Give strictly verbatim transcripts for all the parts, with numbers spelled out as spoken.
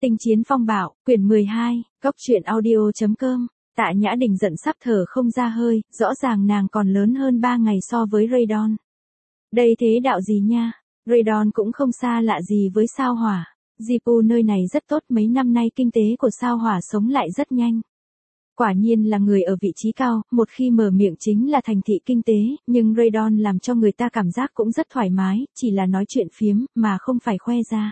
Tinh chiến phong bạo, quyển mười hai, góc truyện audio.com, Tạ Nhã Đình giận sắp thở không ra hơi, rõ ràng nàng còn lớn hơn ba ngày so với Raydon. Đây thế đạo gì nha, Raydon cũng không xa lạ gì với sao hỏa. Jipu nơi này rất tốt, mấy năm nay kinh tế của sao hỏa sống lại rất nhanh. Quả nhiên là người ở vị trí cao, một khi mở miệng chính là thành thị kinh tế, nhưng Raydon làm cho người ta cảm giác cũng rất thoải mái, chỉ là nói chuyện phiếm, mà không phải khoe ra.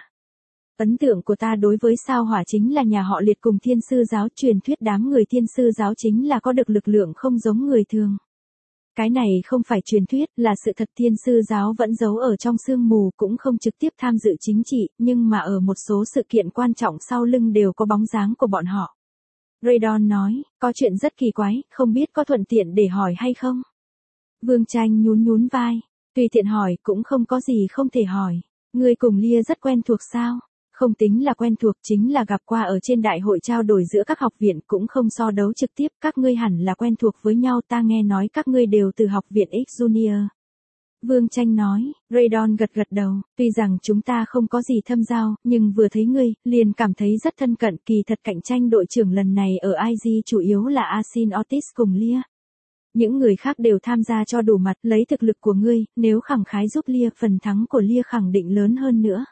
Ấn tượng của ta đối với sao hỏa chính là nhà họ Liệt cùng thiên sư giáo, truyền thuyết đám người thiên sư giáo chính là có được lực lượng không giống người thường. Cái này không phải truyền thuyết, là sự thật. Thiên sư giáo vẫn giấu ở trong sương mù, cũng không trực tiếp tham dự chính trị, nhưng mà ở một số sự kiện quan trọng sau lưng đều có bóng dáng của bọn họ. Raydon nói, có chuyện rất kỳ quái, không biết có thuận tiện để hỏi hay không? Vương Tranh nhún nhún vai, tùy tiện hỏi, cũng không có gì không thể hỏi. Ngươi cùng Lia rất quen thuộc sao? Không tính là quen thuộc, chính là gặp qua ở trên đại hội trao đổi giữa các học viện, cũng không so đấu trực tiếp, các ngươi hẳn là quen thuộc với nhau, ta nghe nói các ngươi đều từ học viện X Junior. Vương Tranh nói, Raydon gật gật đầu, tuy rằng chúng ta không có gì thâm giao, nhưng vừa thấy ngươi, liền cảm thấy rất thân cận. Kỳ thật cạnh tranh đội trưởng lần này ở i giê chủ yếu là Asin Otis cùng Lia. Những người khác đều tham gia cho đủ mặt, lấy thực lực của ngươi, nếu khẳng khái giúp Lia, phần thắng của Lia khẳng định lớn hơn nữa.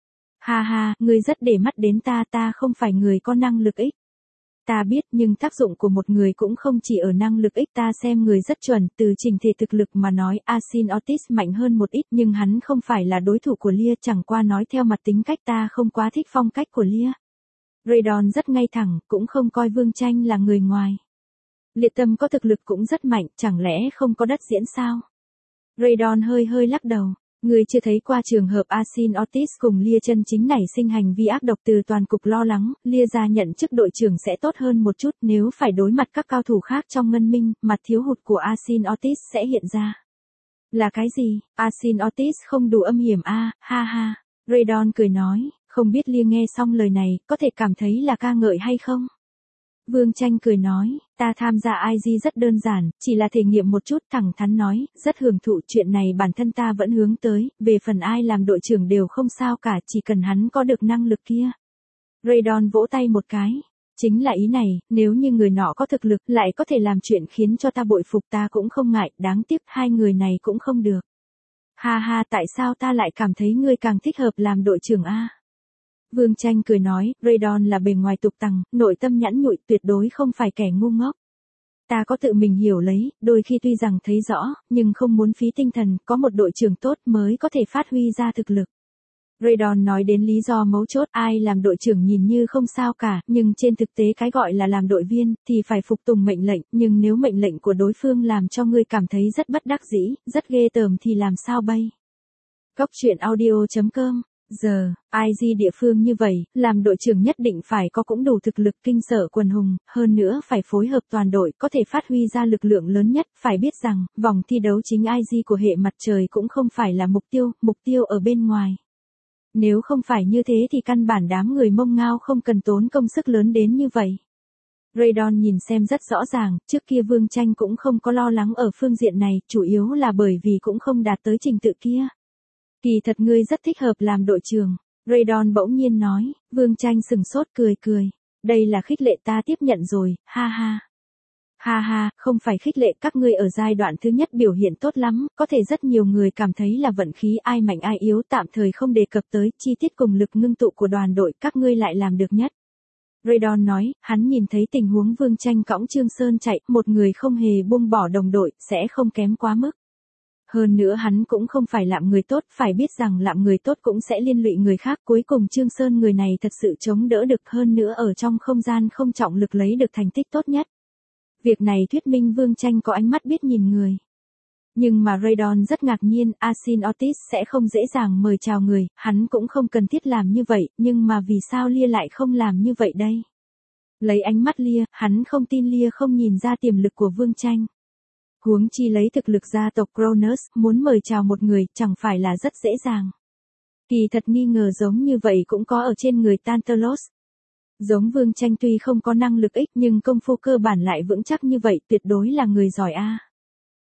Ha ha, ngươi rất để mắt đến ta, ta không phải người có năng lực ích. Ta biết, nhưng tác dụng của một người cũng không chỉ ở năng lực ích, ta xem người rất chuẩn, từ trình thể thực lực mà nói, Asin Otis mạnh hơn một ít, nhưng hắn không phải là đối thủ của Lia, chẳng qua nói theo mặt tính cách ta không quá thích phong cách của Lia. Raydon rất ngay thẳng, cũng không coi Vương Tranh là người ngoài. Liệt Tâm có thực lực cũng rất mạnh, chẳng lẽ không có đất diễn sao? Raydon hơi hơi lắc đầu. Ngươi chưa thấy qua trường hợp Asin Otis cùng Lia chân chính nảy sinh hành vi ác độc, từ toàn cục lo lắng, Lia ra nhận chức đội trưởng sẽ tốt hơn một chút, nếu phải đối mặt các cao thủ khác trong ngân minh, mặt thiếu hụt của Asin Otis sẽ hiện ra. Là cái gì? Asin Otis không đủ âm hiểm a, à, ha ha. Raydon cười nói, không biết Lia nghe xong lời này, có thể cảm thấy là ca ngợi hay không? Vương Tranh cười nói, ta tham gia i giê rất đơn giản, chỉ là thể nghiệm một chút, thẳng thắn nói, rất hưởng thụ, chuyện này bản thân ta vẫn hướng tới, về phần ai làm đội trưởng đều không sao cả, chỉ cần hắn có được năng lực kia. Raydon vỗ tay một cái, chính là ý này, nếu như người nọ có thực lực, lại có thể làm chuyện khiến cho ta bội phục, ta cũng không ngại, đáng tiếc hai người này cũng không được. Ha ha, tại sao ta lại cảm thấy ngươi càng thích hợp làm đội trưởng a? Vương Tranh cười nói, Raydon là bề ngoài tục tằng, nội tâm nhẵn nhụi, tuyệt đối không phải kẻ ngu ngốc. Ta có tự mình hiểu lấy, đôi khi tuy rằng thấy rõ, nhưng không muốn phí tinh thần, có một đội trưởng tốt mới có thể phát huy ra thực lực. Raydon nói đến lý do mấu chốt, ai làm đội trưởng nhìn như không sao cả, nhưng trên thực tế cái gọi là làm đội viên, thì phải phục tùng mệnh lệnh, nhưng nếu mệnh lệnh của đối phương làm cho ngươi cảm thấy rất bất đắc dĩ, rất ghê tởm thì làm sao bây? Góc truyện audio.com Giờ, i giê địa phương như vậy, làm đội trưởng nhất định phải có cũng đủ thực lực kinh sợ quần hùng, hơn nữa phải phối hợp toàn đội, có thể phát huy ra lực lượng lớn nhất, phải biết rằng, vòng thi đấu chính i giê của hệ mặt trời cũng không phải là mục tiêu, mục tiêu ở bên ngoài. Nếu không phải như thế thì căn bản đám người Mông Ngao không cần tốn công sức lớn đến như vậy. Raydon nhìn xem rất rõ ràng, trước kia Vương Tranh cũng không có lo lắng ở phương diện này, chủ yếu là bởi vì cũng không đạt tới trình tự kia. Kỳ thật ngươi rất thích hợp làm đội trưởng, Raydon bỗng nhiên nói. Vương Tranh sừng sốt cười cười, đây là khích lệ ta tiếp nhận rồi, ha ha. Ha ha, không phải khích lệ, các ngươi ở giai đoạn thứ nhất biểu hiện tốt lắm, có thể rất nhiều người cảm thấy là vận khí, ai mạnh ai yếu tạm thời không đề cập tới, chi tiết cùng lực ngưng tụ của đoàn đội các ngươi lại làm được nhất. Raydon nói, hắn nhìn thấy tình huống Vương Tranh cõng Trương Sơn chạy, một người không hề buông bỏ đồng đội, sẽ không kém quá mức. Hơn nữa hắn cũng không phải lạm người tốt, phải biết rằng lạm người tốt cũng sẽ liên lụy người khác, cuối cùng Trương Sơn người này thật sự chống đỡ được, hơn nữa ở trong không gian không trọng lực lấy được thành tích tốt nhất. Việc này thuyết minh Vương Tranh có ánh mắt biết nhìn người. Nhưng mà Raydon rất ngạc nhiên, Asin Otis sẽ không dễ dàng mời chào người, hắn cũng không cần thiết làm như vậy, nhưng mà vì sao Lia lại không làm như vậy đây? Lấy ánh mắt Lia, hắn không tin Lia không nhìn ra tiềm lực của Vương Tranh. Huống chi lấy thực lực gia tộc Cronus, muốn mời chào một người, chẳng phải là rất dễ dàng. Kỳ thật nghi ngờ giống như vậy cũng có ở trên người Tantalos. Giống Vương Tranh tuy không có năng lực ích nhưng công phu cơ bản lại vững chắc như vậy, tuyệt đối là người giỏi a.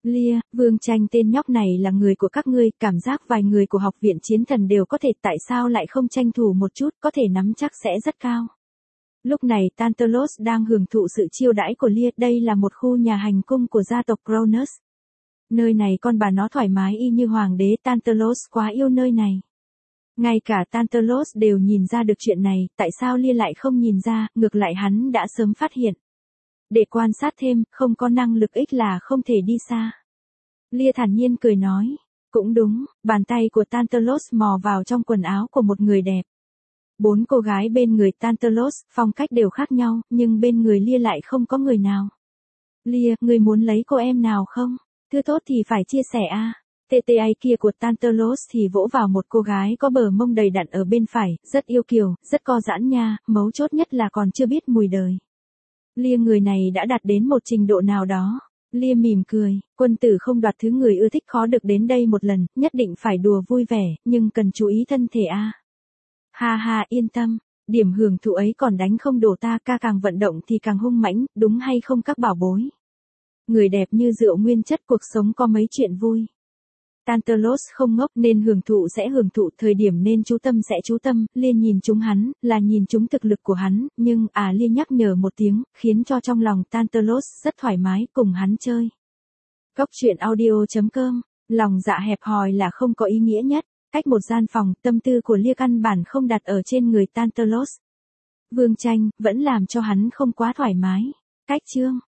Lia, Vương Tranh tên nhóc này là người của các ngươi, cảm giác vài người của học viện chiến thần đều có thể, tại sao lại không tranh thủ một chút, có thể nắm chắc sẽ rất cao. Lúc này Tantalos đang hưởng thụ sự chiêu đãi của Lia, đây là một khu nhà hành cung của gia tộc Cronus. Nơi này con bà nó thoải mái y như hoàng đế, Tantalos quá yêu nơi này. Ngay cả Tantalos đều nhìn ra được chuyện này, tại sao Lia lại không nhìn ra, ngược lại hắn đã sớm phát hiện. Để quan sát thêm, không có năng lực ích là không thể đi xa. Lia thản nhiên cười nói, cũng đúng, bàn tay của Tantalos mò vào trong quần áo của một người đẹp. Bốn cô gái bên người Tantalos, phong cách đều khác nhau, nhưng bên người Lia lại không có người nào. Lia, người muốn lấy cô em nào không? Thứ tốt thì phải chia sẻ a. À. tê tê a kia của Tantalos thì vỗ vào một cô gái có bờ mông đầy đặn ở bên phải, rất yêu kiều, rất co giãn nha, mấu chốt nhất là còn chưa biết mùi đời. Lia người này đã đạt đến một trình độ nào đó. Lia mỉm cười, quân tử không đoạt thứ người ưa thích, khó được đến đây một lần, nhất định phải đùa vui vẻ, nhưng cần chú ý thân thể a. À. Ha ha, yên tâm, điểm hưởng thụ ấy còn đánh không đổ ta, ca càng vận động thì càng hung mãnh, đúng hay không các bảo bối? Người đẹp như rượu nguyên chất, cuộc sống có mấy chuyện vui. Tantalos không ngốc, nên hưởng thụ sẽ hưởng thụ, thời điểm nên chú tâm sẽ chú tâm, Lia nhìn chúng hắn, là nhìn chúng thực lực của hắn, nhưng à Lia nhắc nhở một tiếng, khiến cho trong lòng Tantalos rất thoải mái, cùng hắn chơi. Góc truyện audio chấm com, lòng dạ hẹp hòi là không có ý nghĩa nhất, cách một gian phòng, tâm tư của Lia căn bản không đặt ở trên người Tantalos. Vương Tranh, vẫn làm cho hắn không quá thoải mái. Cách chương